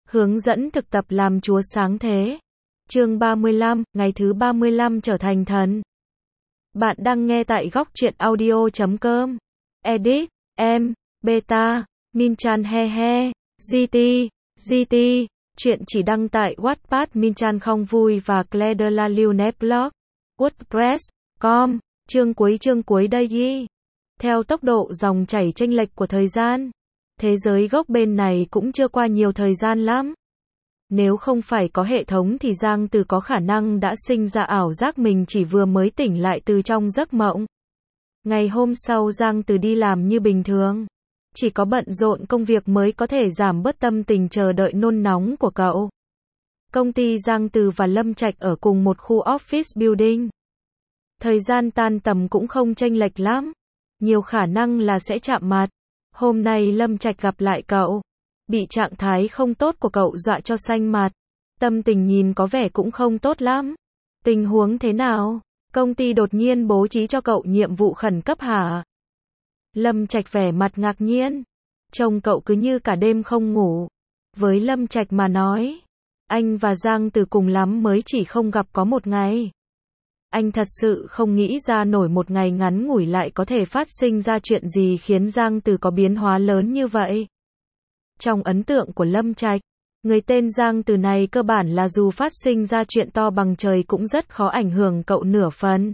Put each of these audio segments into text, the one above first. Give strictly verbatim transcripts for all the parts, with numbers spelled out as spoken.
Hướng dẫn thực tập làm Chúa sáng thế. Chương ba mươi lăm, ngày thứ ba mươi lăm trở thành thần. Bạn đang nghe tại góc truyện audio chấm com. Edit, em, Beta, Minchan he he, giê tê, giê tê. Chuyện chỉ đăng tại Wattpad. Minchan không vui và Claire de la Lune blog. WordPress, com. Chương cuối chương cuối đây ghi. Theo tốc độ dòng chảy chênh lệch của thời gian, thế giới gốc bên này cũng chưa qua nhiều thời gian lắm. Nếu không phải có hệ thống thì Giang Từ có khả năng đã sinh ra ảo giác mình chỉ vừa mới tỉnh lại từ trong giấc mộng. Ngày hôm sau Giang Từ đi làm như bình thường. Chỉ có bận rộn công việc mới có thể giảm bớt tâm tình chờ đợi nôn nóng của cậu. Công ty Giang Từ và Lâm Trạch ở cùng một khu office building. Thời gian tan tầm cũng không chênh lệch lắm. Nhiều khả năng là sẽ chạm mặt. Hôm nay Lâm Trạch gặp lại cậu. Bị trạng thái không tốt của cậu dọa cho xanh mặt. Tâm tình nhìn có vẻ cũng không tốt lắm. Tình huống thế nào? Công ty đột nhiên bố trí cho cậu nhiệm vụ khẩn cấp hả? Lâm Trạch vẻ mặt ngạc nhiên. Trông cậu cứ như cả đêm không ngủ. Với Lâm Trạch mà nói, anh và Giang Từ cùng lắm mới chỉ không gặp có một ngày. Anh thật sự không nghĩ ra nổi một ngày ngắn ngủi lại có thể phát sinh ra chuyện gì khiến Giang Từ có biến hóa lớn như vậy. Trong ấn tượng của Lâm Trạch, người tên Giang Từ này cơ bản là dù phát sinh ra chuyện to bằng trời cũng rất khó ảnh hưởng cậu nửa phần.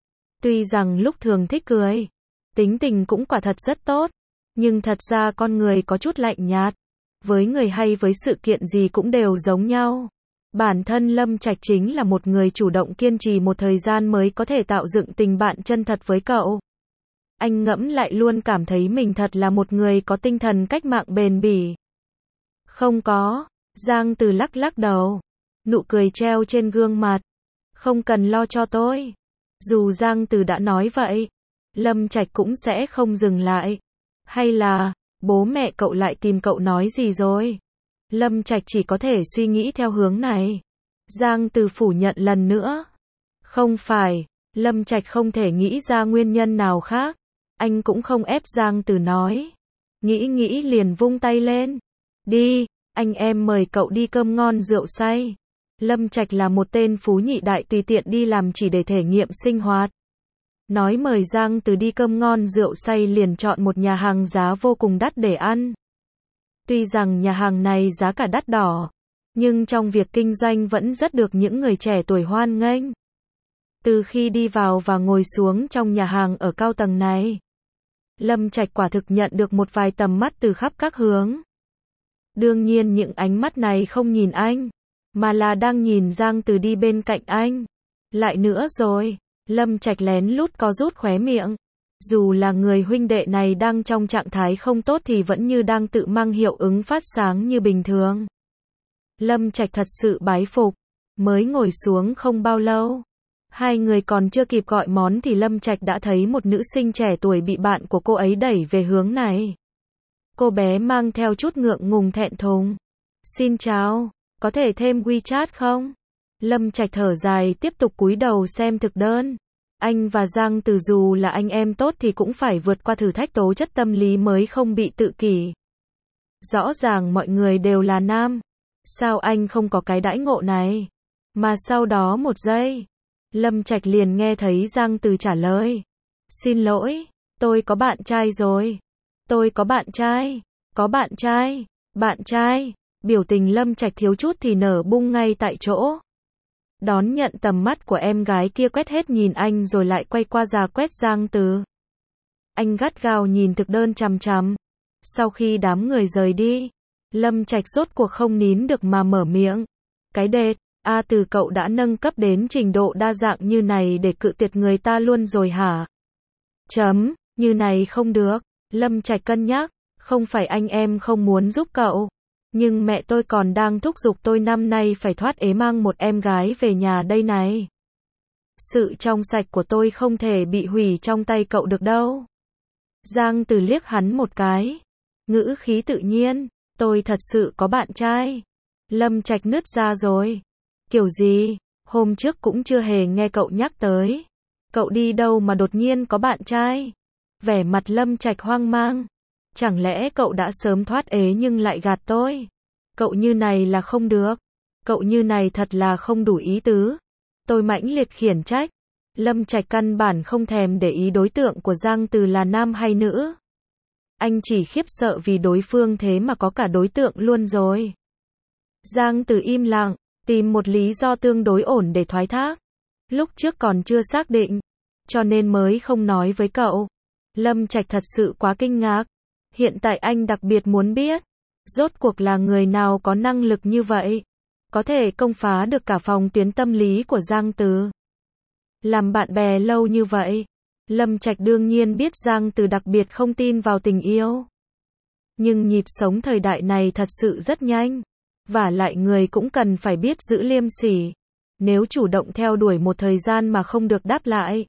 Tuy rằng lúc thường thích cười, tính tình cũng quả thật rất tốt, nhưng thật ra con người có chút lạnh nhạt. Với người hay với sự kiện gì cũng đều giống nhau. Bản thân Lâm Trạch chính là một người chủ động kiên trì một thời gian mới có thể tạo dựng tình bạn chân thật với cậu. Anh ngẫm lại luôn cảm thấy mình thật là một người có tinh thần cách mạng bền bỉ. Không có, Giang Từ lắc lắc đầu. Nụ cười treo trên gương mặt. Không cần lo cho tôi. Dù Giang Từ đã nói vậy, Lâm Trạch cũng sẽ không dừng lại. Hay là, bố mẹ cậu lại tìm cậu nói gì rồi? Lâm Trạch chỉ có thể suy nghĩ theo hướng này. Giang Từ phủ nhận lần nữa. Không phải, Lâm Trạch không thể nghĩ ra nguyên nhân nào khác. Anh cũng không ép Giang Từ nói. Nghĩ nghĩ liền vung tay lên. Đi, anh em mời cậu đi cơm ngon rượu say. Lâm Trạch là một tên phú nhị đại tùy tiện đi làm chỉ để thể nghiệm sinh hoạt. Nói mời Giang Từ đi cơm ngon rượu say liền chọn một nhà hàng giá vô cùng đắt để ăn. Tuy rằng nhà hàng này giá cả đắt đỏ, nhưng trong việc kinh doanh vẫn rất được những người trẻ tuổi hoan nghênh. Từ khi đi vào và ngồi xuống trong nhà hàng ở cao tầng này, Lâm Trạch quả thực nhận được một vài tầm mắt từ khắp các hướng. Đương nhiên những ánh mắt này không nhìn anh, mà là đang nhìn Giang Từ đi bên cạnh anh. Lại nữa rồi, Lâm Trạch lén lút co rút khóe miệng. Dù là người huynh đệ này đang trong trạng thái không tốt thì vẫn như đang tự mang hiệu ứng phát sáng như bình thường. Lâm Trạch thật sự bái phục. Mới ngồi xuống không bao lâu, hai người còn chưa kịp gọi món thì Lâm Trạch đã thấy một nữ sinh trẻ tuổi bị bạn của cô ấy đẩy về hướng này. Cô bé mang theo chút ngượng ngùng thẹn thùng. Xin chào, có thể thêm WeChat không? Lâm Trạch thở dài tiếp tục cúi đầu xem thực đơn. Anh và Giang Từ dù là anh em tốt thì cũng phải vượt qua thử thách tố chất tâm lý mới không bị tự kỷ. Rõ ràng mọi người đều là nam. Sao anh không có cái đãi ngộ này? Mà sau đó một giây, Lâm Trạch liền nghe thấy Giang Từ trả lời. Xin lỗi, tôi có bạn trai rồi. Tôi có bạn trai. Có bạn trai. Bạn trai. Biểu tình Lâm Trạch thiếu chút thì nở bung ngay tại chỗ. Đón nhận tầm mắt của em gái kia quét hết nhìn anh rồi lại quay qua già quét Giang Từ. Anh gắt gao nhìn thực đơn chằm chằm. Sau khi đám người rời đi, Lâm Trạch rốt cuộc không nín được mà mở miệng. Cái đệt, A Từ cậu đã nâng cấp đến trình độ đa dạng như này để cự tuyệt người ta luôn rồi hả? Chấm, như này không được. Lâm Trạch cân nhắc, không phải anh em không muốn giúp cậu. Nhưng mẹ tôi còn đang thúc giục tôi năm nay phải thoát ế mang một em gái về nhà đây này. Sự trong sạch của tôi không thể bị hủy trong tay cậu được đâu. Giang Từ liếc hắn một cái. Ngữ khí tự nhiên, tôi thật sự có bạn trai. Lâm Trạch nứt ra rồi. Kiểu gì, hôm trước cũng chưa hề nghe cậu nhắc tới. Cậu đi đâu mà đột nhiên có bạn trai? Vẻ mặt Lâm Trạch hoang mang. Chẳng lẽ cậu đã sớm thoát ế nhưng lại gạt tôi? Cậu như này là không được. Cậu như này thật là không đủ ý tứ. Tôi mãnh liệt khiển trách. Lâm Trạch căn bản không thèm để ý đối tượng của Giang Từ là nam hay nữ. Anh chỉ khiếp sợ vì đối phương thế mà có cả đối tượng luôn rồi. Giang Từ im lặng, tìm một lý do tương đối ổn để thoái thác. Lúc trước còn chưa xác định, cho nên mới không nói với cậu. Lâm Trạch thật sự quá kinh ngạc. Hiện tại anh đặc biệt muốn biết, rốt cuộc là người nào có năng lực như vậy, có thể công phá được cả phòng tuyến tâm lý của Giang Từ. Làm bạn bè lâu như vậy, Lâm Trạch đương nhiên biết Giang Từ đặc biệt không tin vào tình yêu. Nhưng nhịp sống thời đại này thật sự rất nhanh, vả lại người cũng cần phải biết giữ liêm sỉ. Nếu chủ động theo đuổi một thời gian mà không được đáp lại,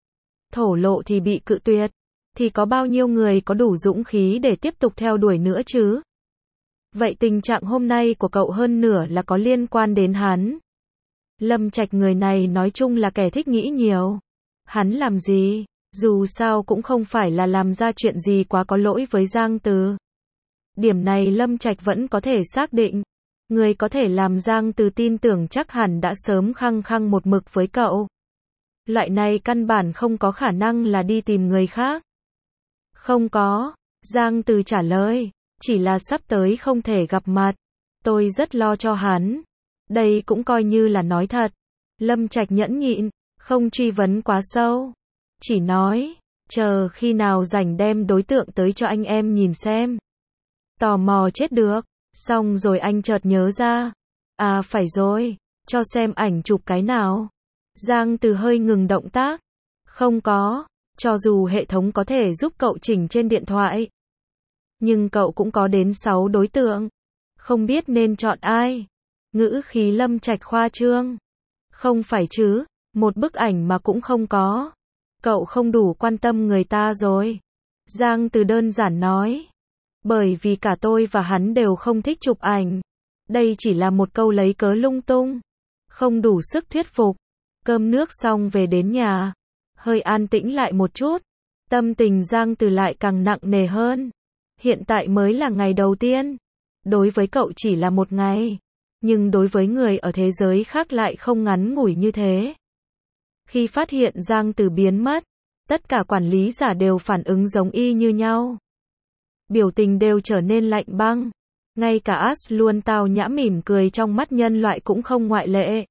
thổ lộ thì bị cự tuyệt, thì có bao nhiêu người có đủ dũng khí để tiếp tục theo đuổi nữa chứ? Vậy tình trạng hôm nay của cậu hơn nửa là có liên quan đến hắn. Lâm Trạch người này nói chung là kẻ thích nghĩ nhiều. Hắn làm gì, dù sao cũng không phải là làm ra chuyện gì quá có lỗi với Giang Từ. Điểm này Lâm Trạch vẫn có thể xác định. Người có thể làm Giang Từ tin tưởng chắc hẳn đã sớm khăng khăng một mực với cậu. Loại này căn bản không có khả năng là đi tìm người khác. Không có, Giang Từ trả lời, chỉ là sắp tới không thể gặp mặt. Tôi rất lo cho hắn. Đây cũng coi như là nói thật. Lâm Trạch nhẫn nhịn, không truy vấn quá sâu. Chỉ nói, chờ khi nào rảnh đem đối tượng tới cho anh em nhìn xem. Tò mò chết được. Xong rồi anh chợt nhớ ra. À phải rồi, cho xem ảnh chụp cái nào. Giang Từ hơi ngừng động tác. Không có, cho dù hệ thống có thể giúp cậu chỉnh trên điện thoại. Nhưng cậu cũng có đến sáu đối tượng. Không biết nên chọn ai. Ngữ khí Lâm Trạch khoa trương. Không phải chứ, một bức ảnh mà cũng không có. Cậu không đủ quan tâm người ta rồi. Giang Từ đơn giản nói. Bởi vì cả tôi và hắn đều không thích chụp ảnh. Đây chỉ là một câu lấy cớ lung tung. Không đủ sức thuyết phục. Cơm nước xong về đến nhà. Hơi an tĩnh lại một chút. Tâm tình Giang Từ lại càng nặng nề hơn. Hiện tại mới là ngày đầu tiên. Đối với cậu chỉ là một ngày. Nhưng đối với người ở thế giới khác lại không ngắn ngủi như thế. Khi phát hiện Giang Từ biến mất, tất cả quản lý giả đều phản ứng giống y như nhau. Biểu tình đều trở nên lạnh băng. Ngay cả As luôn tao nhã mỉm cười trong mắt nhân loại cũng không ngoại lệ.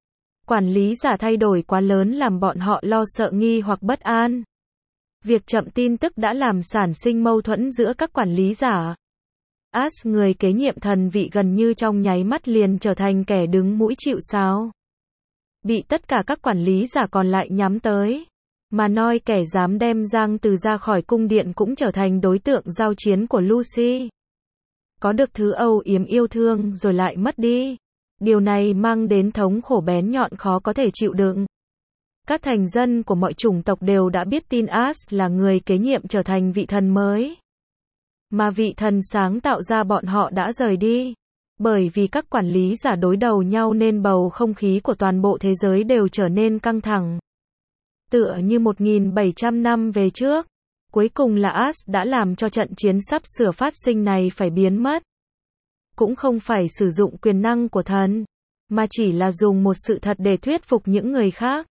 Quản lý giả thay đổi quá lớn làm bọn họ lo sợ nghi hoặc bất an. Việc chậm tin tức đã làm sản sinh mâu thuẫn giữa các quản lý giả. As, người kế nhiệm thần vị gần như trong nháy mắt liền trở thành kẻ đứng mũi chịu sào. Bị tất cả các quản lý giả còn lại nhắm tới. Mà nói kẻ dám đem Giang Từ ra khỏi cung điện cũng trở thành đối tượng giao chiến của Lucy. Có được thứ âu yếm yêu thương rồi lại mất đi. Điều này mang đến thống khổ bén nhọn khó có thể chịu đựng. Các thành dân của mọi chủng tộc đều đã biết tin As là người kế nhiệm trở thành vị thần mới. Mà vị thần sáng tạo ra bọn họ đã rời đi. Bởi vì các quản lý giả đối đầu nhau nên bầu không khí của toàn bộ thế giới đều trở nên căng thẳng. Tựa như một nghìn bảy trăm năm về trước. Cuối cùng là As đã làm cho trận chiến sắp sửa phát sinh này phải biến mất. Cũng không phải sử dụng quyền năng của thần, mà chỉ là dùng một sự thật để thuyết phục những người khác.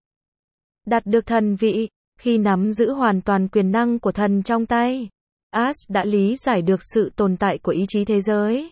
Đạt được thần vị, khi nắm giữ hoàn toàn quyền năng của thần trong tay, As đã lý giải được sự tồn tại của ý chí thế giới.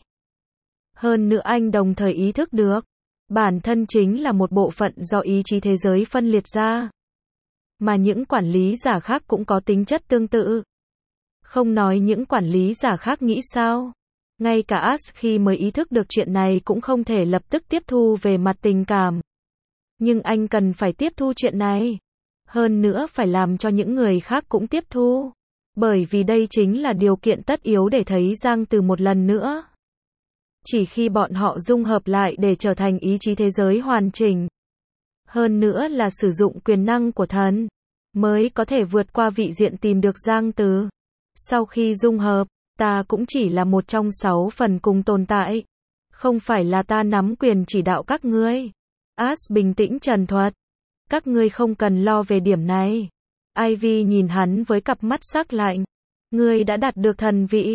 Hơn nữa anh đồng thời ý thức được, bản thân chính là một bộ phận do ý chí thế giới phân liệt ra. Mà những quản lý giả khác cũng có tính chất tương tự. Không nói những quản lý giả khác nghĩ sao. Ngay cả As khi mới ý thức được chuyện này cũng không thể lập tức tiếp thu về mặt tình cảm. Nhưng anh cần phải tiếp thu chuyện này. Hơn nữa phải làm cho những người khác cũng tiếp thu. Bởi vì đây chính là điều kiện tất yếu để thấy Giang Từ một lần nữa. Chỉ khi bọn họ dung hợp lại để trở thành ý chí thế giới hoàn chỉnh. Hơn nữa là sử dụng quyền năng của thần, mới có thể vượt qua vị diện tìm được Giang Từ. Sau khi dung hợp, ta cũng chỉ là một trong sáu phần cùng tồn tại. Không phải là ta nắm quyền chỉ đạo các ngươi. As bình tĩnh trần thuật. Các ngươi không cần lo về điểm này. Ivy nhìn hắn với cặp mắt sắc lạnh. Ngươi đã đạt được thần vị.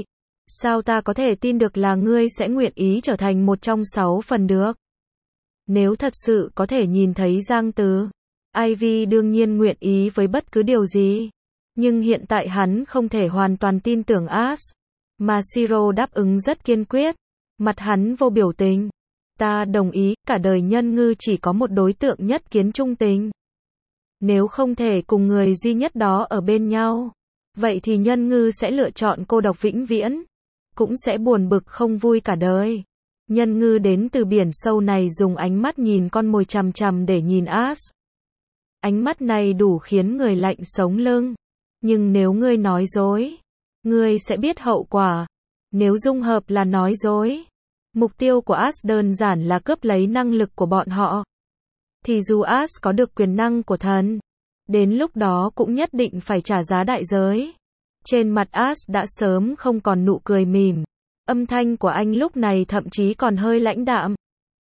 Sao ta có thể tin được là ngươi sẽ nguyện ý trở thành một trong sáu phần được? Nếu thật sự có thể nhìn thấy Giang Từ, Ivy đương nhiên nguyện ý với bất cứ điều gì. Nhưng hiện tại hắn không thể hoàn toàn tin tưởng Ash. Mà Shiro đáp ứng rất kiên quyết. Mặt hắn vô biểu tình. Ta đồng ý, cả đời nhân ngư chỉ có một đối tượng nhất kiến trung tình. Nếu không thể cùng người duy nhất đó ở bên nhau, vậy thì nhân ngư sẽ lựa chọn cô độc vĩnh viễn. Cũng sẽ buồn bực không vui cả đời. Nhân ngư đến từ biển sâu này dùng ánh mắt nhìn con mồi chằm chằm để nhìn Ash. Ánh mắt này đủ khiến người lạnh sống lưng. Nhưng nếu ngươi nói dối, ngươi sẽ biết hậu quả. Nếu dung hợp là nói dối, mục tiêu của Ash đơn giản là cướp lấy năng lực của bọn họ. Thì dù Ash có được quyền năng của thần, đến lúc đó cũng nhất định phải trả giá đại giới. Trên mặt Ash đã sớm không còn nụ cười mỉm. Âm thanh của anh lúc này thậm chí còn hơi lãnh đạm.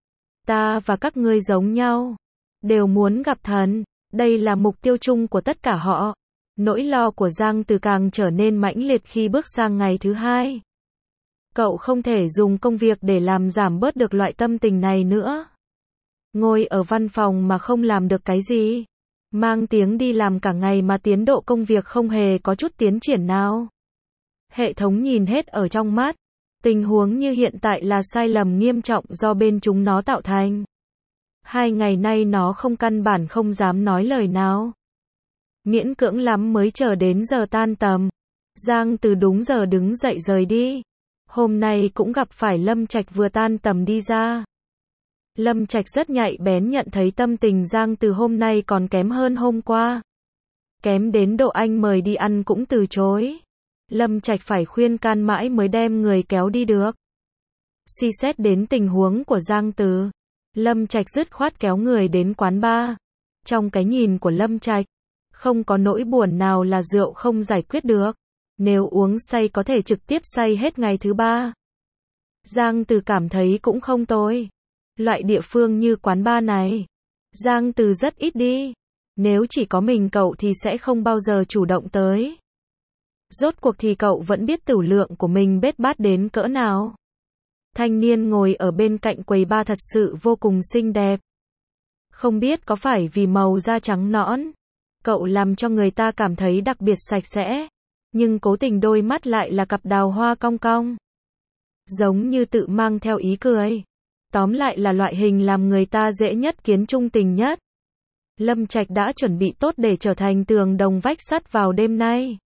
Ta và các ngươi giống nhau, đều muốn gặp thần. Đây là mục tiêu chung của tất cả họ. Nỗi lo của Giang Từ càng trở nên mãnh liệt khi bước sang ngày thứ hai. Cậu không thể dùng công việc để làm giảm bớt được loại tâm tình này nữa. Ngồi ở văn phòng mà không làm được cái gì. Mang tiếng đi làm cả ngày mà tiến độ công việc không hề có chút tiến triển nào. Hệ thống nhìn hết ở trong mắt. Tình huống như hiện tại là sai lầm nghiêm trọng do bên chúng nó tạo thành. Hai ngày nay nó không căn bản không dám nói lời nào. Miễn cưỡng lắm mới chờ đến giờ tan tầm. Giang Từ đúng giờ đứng dậy rời đi. Hôm nay cũng gặp phải Lâm Trạch vừa tan tầm đi ra. Lâm Trạch rất nhạy bén nhận thấy tâm tình Giang Từ hôm nay còn kém hơn hôm qua. Kém đến độ anh mời đi ăn cũng từ chối. Lâm Trạch phải khuyên can mãi mới đem người kéo đi được. Suy xét đến tình huống của Giang Từ, Lâm Trạch dứt khoát kéo người đến quán bar. Trong cái nhìn của Lâm Trạch, không có nỗi buồn nào là rượu không giải quyết được. Nếu uống say có thể trực tiếp say hết ngày thứ ba. Giang Từ cảm thấy cũng không tồi. Loại địa phương như quán bar này, Giang Từ rất ít đi. Nếu chỉ có mình cậu thì sẽ không bao giờ chủ động tới. Rốt cuộc thì cậu vẫn biết tửu lượng của mình bết bát đến cỡ nào. Thanh niên ngồi ở bên cạnh quầy bar thật sự vô cùng xinh đẹp. Không biết có phải vì màu da trắng nõn, cậu làm cho người ta cảm thấy đặc biệt sạch sẽ. Nhưng cố tình đôi mắt lại là cặp đào hoa cong cong. Giống như tự mang theo ý cười. Tóm lại là loại hình làm người ta dễ nhất kiến trung tình nhất. Lâm Trạch đã chuẩn bị tốt để trở thành tường đồng vách sắt vào đêm nay.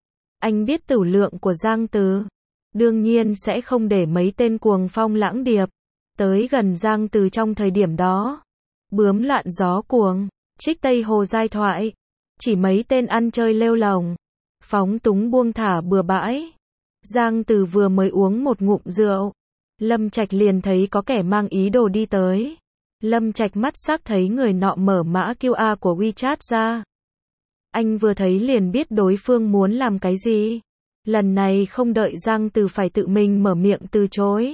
Anh biết tửu lượng của Giang Từ. Đương nhiên sẽ không để mấy tên cuồng phong lãng điệp tới gần Giang Từ trong thời điểm đó. Bướm loạn gió cuồng, trích Tây Hồ giai thoại. Chỉ mấy tên ăn chơi lêu lồng, phóng túng buông thả bừa bãi. Giang Từ vừa mới uống một ngụm rượu, Lâm Trạch liền thấy có kẻ mang ý đồ đi tới. Lâm Trạch mắt sắc thấy người nọ mở mã quy rờ của WeChat ra. Anh vừa thấy liền biết đối phương muốn làm cái gì. Lần này không đợi Giang Từ phải tự mình mở miệng từ chối.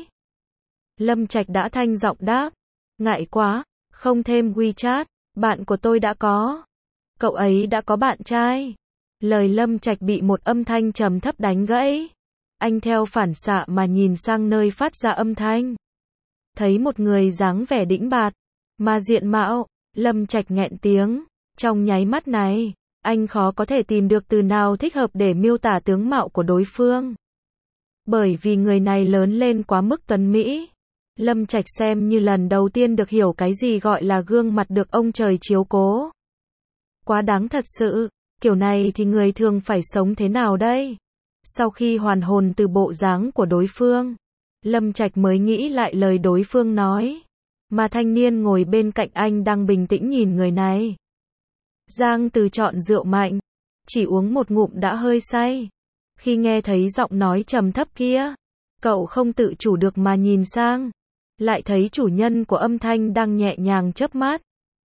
Lâm Trạch đã thanh giọng đáp. Ngại quá, không thêm WeChat, bạn của tôi đã có. Cậu ấy đã có bạn trai. Lời Lâm Trạch bị một âm thanh trầm thấp đánh gãy. Anh theo phản xạ mà nhìn sang nơi phát ra âm thanh. Thấy một người dáng vẻ đĩnh bạt, mà diện mạo, Lâm Trạch nghẹn tiếng. Trong nháy mắt này, anh khó có thể tìm được từ nào thích hợp để miêu tả tướng mạo của đối phương. Bởi vì người này lớn lên quá mức tuấn mỹ. Lâm Trạch xem như lần đầu tiên được hiểu cái gì gọi là gương mặt được ông trời chiếu cố. Quá đáng thật sự, kiểu này thì người thường phải sống thế nào đây? Sau khi hoàn hồn từ bộ dáng của đối phương, Lâm Trạch mới nghĩ lại lời đối phương nói. Mà thanh niên ngồi bên cạnh anh đang bình tĩnh nhìn người này. Giang Từ chọn rượu mạnh, chỉ uống một ngụm đã hơi say. Khi nghe thấy giọng nói trầm thấp kia, cậu không tự chủ được mà nhìn sang. Lại thấy chủ nhân của âm thanh đang nhẹ nhàng chớp mắt.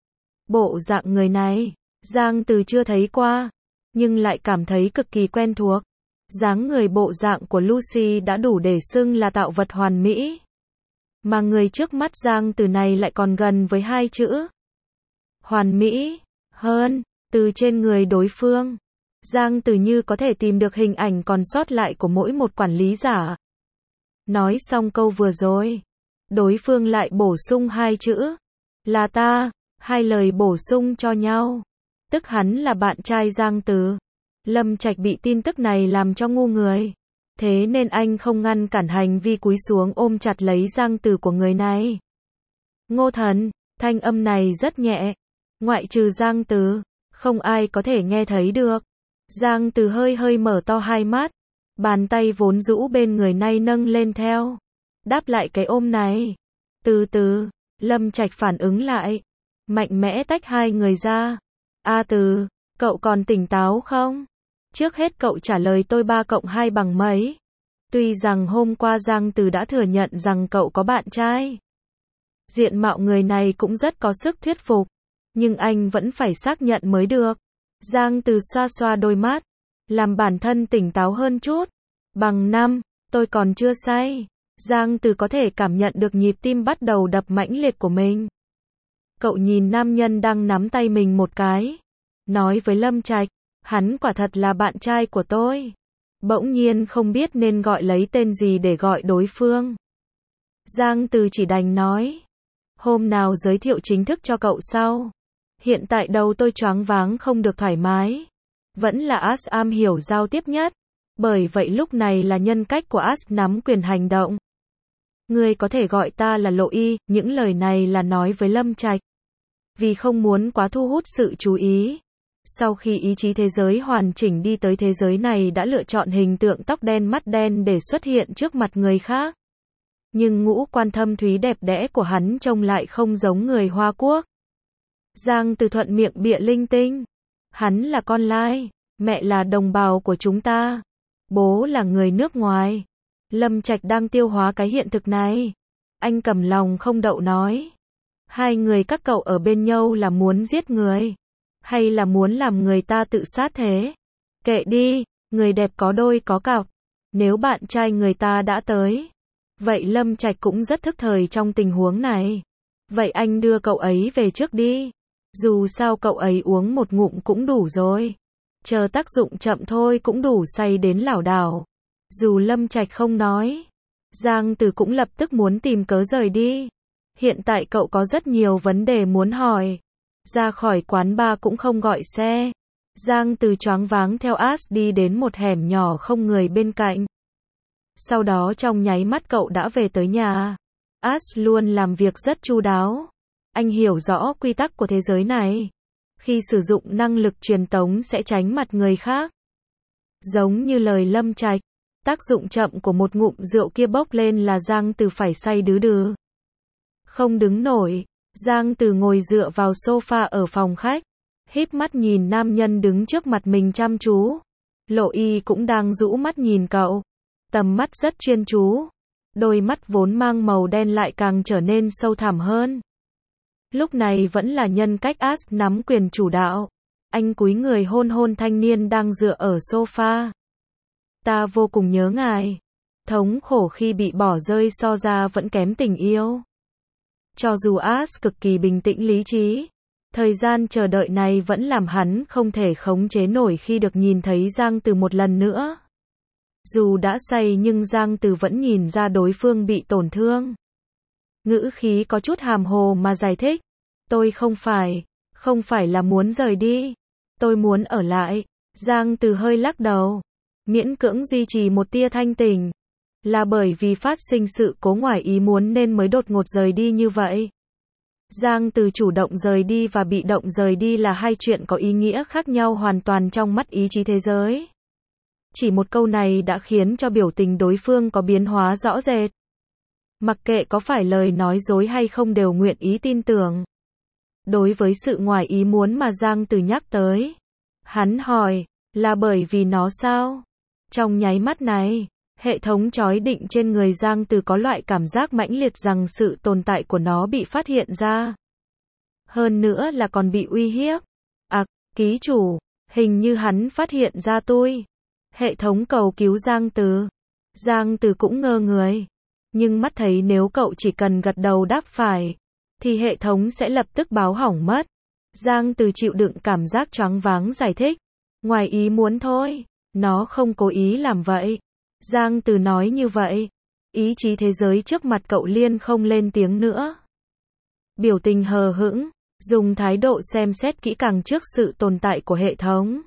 Bộ dạng người này, Giang Từ chưa thấy qua, nhưng lại cảm thấy cực kỳ quen thuộc. Dáng người bộ dạng của Lucy đã đủ để xưng là tạo vật hoàn mỹ. Mà người trước mắt Giang Từ này lại còn gần với hai chữ. Hoàn mỹ, hơn, từ trên người đối phương. Giang Từ như có thể tìm được hình ảnh còn sót lại của mỗi một quản lý giả. Nói xong câu vừa rồi, đối phương lại bổ sung hai chữ. Là ta, hai lời bổ sung cho nhau. Tức hắn là bạn trai Giang Từ. Lâm Trạch bị tin tức này làm cho ngu người. Thế nên anh không ngăn cản hành vi cúi xuống ôm chặt lấy Giang Từ của người này. Ngô Thần, thanh âm này rất nhẹ. Ngoại trừ Giang Từ, không ai có thể nghe thấy được. Giang Từ hơi hơi mở to hai mắt. Bàn tay vốn rũ bên người nay nâng lên theo. Đáp lại cái ôm này. Từ từ, Lâm Trạch phản ứng lại. Mạnh mẽ tách hai người ra. A Từ, cậu còn tỉnh táo không? Trước hết cậu trả lời tôi ba cộng hai bằng mấy? Tuy rằng hôm qua Giang Từ đã thừa nhận rằng cậu có bạn trai. Diện mạo người này cũng rất có sức thuyết phục. Nhưng anh vẫn phải xác nhận mới được. Giang Từ xoa xoa đôi mắt. Làm bản thân tỉnh táo hơn chút. Bằng năm, tôi còn chưa say. Giang Từ có thể cảm nhận được nhịp tim bắt đầu đập mãnh liệt của mình. Cậu nhìn nam nhân đang nắm tay mình một cái. Nói với Lâm Trạch, hắn quả thật là bạn trai của tôi. Bỗng nhiên không biết nên gọi lấy tên gì để gọi đối phương. Giang Từ chỉ đành nói. Hôm nào giới thiệu chính thức cho cậu sau. Hiện tại đầu tôi choáng váng không được thoải mái. Vẫn là As am hiểu giao tiếp nhất. Bởi vậy lúc này là nhân cách của As nắm quyền hành động. Ngươi có thể gọi ta là Lộ Y, những lời này là nói với Lâm Trạch. Vì không muốn quá thu hút sự chú ý. Sau khi ý chí thế giới hoàn chỉnh đi tới thế giới này đã lựa chọn hình tượng tóc đen mắt đen để xuất hiện trước mặt người khác. Nhưng ngũ quan thâm thúy đẹp đẽ của hắn trông lại không giống người Hoa Quốc. Giang Từ thuận miệng bịa linh tinh. Hắn là con lai, mẹ là đồng bào của chúng ta, bố là người nước ngoài. Lâm Trạch đang tiêu hóa cái hiện thực này. Anh cầm lòng không đậu nói. Hai người các cậu ở bên nhau là muốn giết người, hay là muốn làm người ta tự sát thế? Kệ đi, người đẹp có đôi có cặp. Nếu bạn trai người ta đã tới, vậy Lâm Trạch cũng rất thức thời trong tình huống này. Vậy anh đưa cậu ấy về trước đi. Dù sao cậu ấy uống một ngụm cũng đủ rồi. Chờ tác dụng chậm thôi cũng đủ say đến lảo đảo. Dù Lâm Trạch không nói, Giang Từ cũng lập tức muốn tìm cớ rời đi. Hiện tại cậu có rất nhiều vấn đề muốn hỏi. Ra khỏi quán bar cũng không gọi xe. Giang Từ choáng váng theo As đi đến một hẻm nhỏ không người bên cạnh. Sau đó trong nháy mắt cậu đã về tới nhà. As luôn làm việc rất chu đáo. Anh hiểu rõ quy tắc của thế giới này. Khi sử dụng năng lực truyền tống sẽ tránh mặt người khác. Giống như lời Lâm Trạch, tác dụng chậm của một ngụm rượu kia bốc lên là Giang Từ phải say đứ đừ. Không đứng nổi, Giang Từ ngồi dựa vào sofa ở phòng khách, híp mắt nhìn nam nhân đứng trước mặt mình chăm chú. Lộ Y cũng đang rũ mắt nhìn cậu, tầm mắt rất chuyên chú. Đôi mắt vốn mang màu đen lại càng trở nên sâu thẳm hơn. Lúc này vẫn là nhân cách As nắm quyền chủ đạo. Anh cúi người hôn hôn thanh niên đang dựa ở sofa. Ta vô cùng nhớ ngài. Thống khổ khi bị bỏ rơi so ra vẫn kém tình yêu. Cho dù As cực kỳ bình tĩnh lý trí, thời gian chờ đợi này vẫn làm hắn không thể khống chế nổi khi được nhìn thấy Giang Từ một lần nữa. Dù đã say nhưng Giang Từ vẫn nhìn ra đối phương bị tổn thương. Ngữ khí có chút hàm hồ mà giải thích. Tôi không phải, không phải là muốn rời đi. Tôi muốn ở lại. Giang Từ hơi lắc đầu. Miễn cưỡng duy trì một tia thanh tỉnh. Là bởi vì phát sinh sự cố ngoài ý muốn nên mới đột ngột rời đi như vậy. Giang Từ chủ động rời đi và bị động rời đi là hai chuyện có ý nghĩa khác nhau hoàn toàn trong mắt ý chí thế giới. Chỉ một câu này đã khiến cho biểu tình đối phương có biến hóa rõ rệt. Mặc kệ có phải lời nói dối hay không đều nguyện ý tin tưởng. Đối với sự ngoài ý muốn mà Giang Từ nhắc tới, hắn hỏi, là bởi vì nó sao? Trong nháy mắt này, hệ thống chói định trên người Giang Từ có loại cảm giác mãnh liệt rằng sự tồn tại của nó bị phát hiện ra. Hơn nữa là còn bị uy hiếp. À, ký chủ, hình như hắn phát hiện ra tôi. Hệ thống cầu cứu Giang Từ. Giang Từ cũng ngơ người. Nhưng mắt thấy nếu cậu chỉ cần gật đầu đáp phải, thì hệ thống sẽ lập tức báo hỏng mất. Giang Từ chịu đựng cảm giác choáng váng giải thích. Ngoài ý muốn thôi, nó không cố ý làm vậy. Giang Từ nói như vậy. Ý chí thế giới trước mặt cậu Liên không lên tiếng nữa. Biểu tình hờ hững, dùng thái độ xem xét kỹ càng trước sự tồn tại của hệ thống.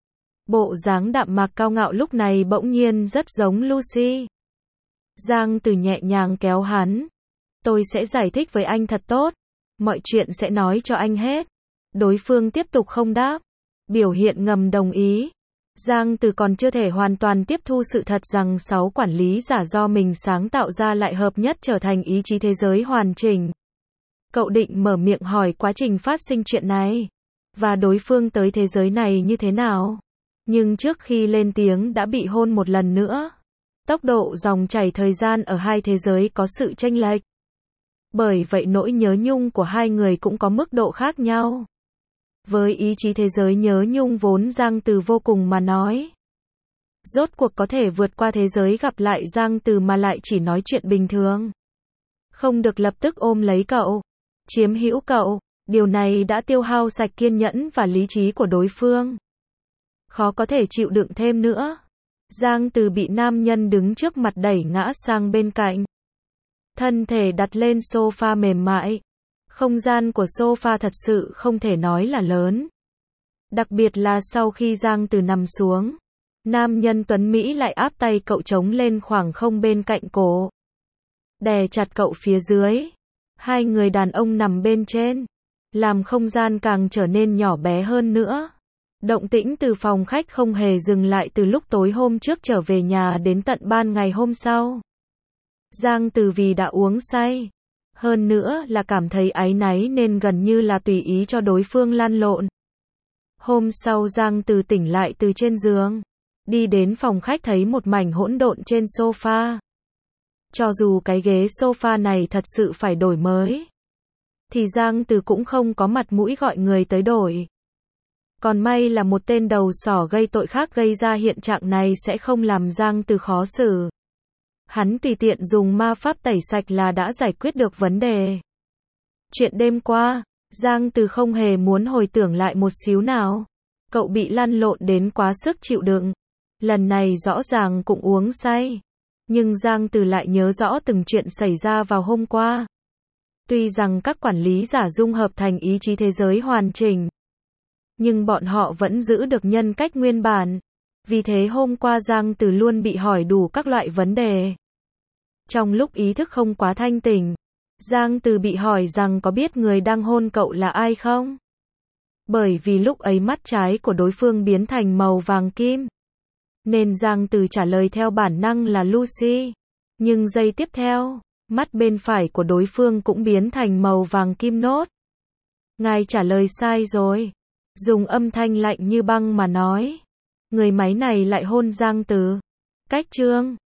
Bộ dáng đạm mạc cao ngạo lúc này bỗng nhiên rất giống Lucy. Giang Từ nhẹ nhàng kéo hắn. Tôi sẽ giải thích với anh thật tốt. Mọi chuyện sẽ nói cho anh hết. Đối phương tiếp tục không đáp. Biểu hiện ngầm đồng ý. Giang Từ còn chưa thể hoàn toàn tiếp thu sự thật rằng sáu quản lý giả do mình sáng tạo ra lại hợp nhất trở thành ý chí thế giới hoàn chỉnh. Cậu định mở miệng hỏi quá trình phát sinh chuyện này. Và đối phương tới thế giới này như thế nào. Nhưng trước khi lên tiếng đã bị hôn một lần nữa. Tốc độ dòng chảy thời gian ở hai thế giới có sự chênh lệch. Bởi vậy nỗi nhớ nhung của hai người cũng có mức độ khác nhau. Với ý chí thế giới nhớ nhung vốn Giang Từ vô cùng mà nói. Rốt cuộc có thể vượt qua thế giới gặp lại Giang Từ mà lại chỉ nói chuyện bình thường. Không được lập tức ôm lấy cậu. Chiếm hữu cậu. Điều này đã tiêu hao sạch kiên nhẫn và lý trí của đối phương. Khó có thể chịu đựng thêm nữa. Giang Từ bị nam nhân đứng trước mặt đẩy ngã sang bên cạnh. Thân thể đặt lên sofa mềm mại. Không gian của sofa thật sự không thể nói là lớn. Đặc biệt là sau khi Giang Từ nằm xuống. Nam nhân tuấn Mỹ lại áp tay cậu chống lên khoảng không bên cạnh cổ. Đè chặt cậu phía dưới. Hai người đàn ông nằm bên trên. Làm không gian càng trở nên nhỏ bé hơn nữa. Động tĩnh từ phòng khách không hề dừng lại từ lúc tối hôm trước trở về nhà đến tận ban ngày hôm sau. Giang Từ vì đã uống say. Hơn nữa là cảm thấy áy náy nên gần như là tùy ý cho đối phương lăn lộn. Hôm sau Giang Từ tỉnh lại từ trên giường. Đi đến phòng khách thấy một mảnh hỗn độn trên sofa. Cho dù cái ghế sofa này thật sự phải đổi mới. Thì Giang Từ cũng không có mặt mũi gọi người tới đổi. Còn may là một tên đầu sỏ gây tội khác gây ra hiện trạng này sẽ không làm Giang Từ khó xử. Hắn tùy tiện dùng ma pháp tẩy sạch là đã giải quyết được vấn đề. Chuyện đêm qua, Giang Từ không hề muốn hồi tưởng lại một xíu nào. Cậu bị lăn lộn đến quá sức chịu đựng. Lần này rõ ràng cũng uống say. Nhưng Giang Từ lại nhớ rõ từng chuyện xảy ra vào hôm qua. Tuy rằng các quản lý giả dung hợp thành ý chí thế giới hoàn chỉnh. Nhưng bọn họ vẫn giữ được nhân cách nguyên bản. Vì thế hôm qua Giang Từ luôn bị hỏi đủ các loại vấn đề. Trong lúc ý thức không quá thanh tỉnh, Giang Từ bị hỏi rằng có biết người đang hôn cậu là ai không? Bởi vì lúc ấy mắt trái của đối phương biến thành màu vàng kim. Nên Giang Từ trả lời theo bản năng là Lucy. Nhưng giây tiếp theo, mắt bên phải của đối phương cũng biến thành màu vàng kim nốt. Ngài trả lời sai rồi. Dùng âm thanh lạnh như băng mà nói. Người máy này lại hôn Giang Từ. Cách chương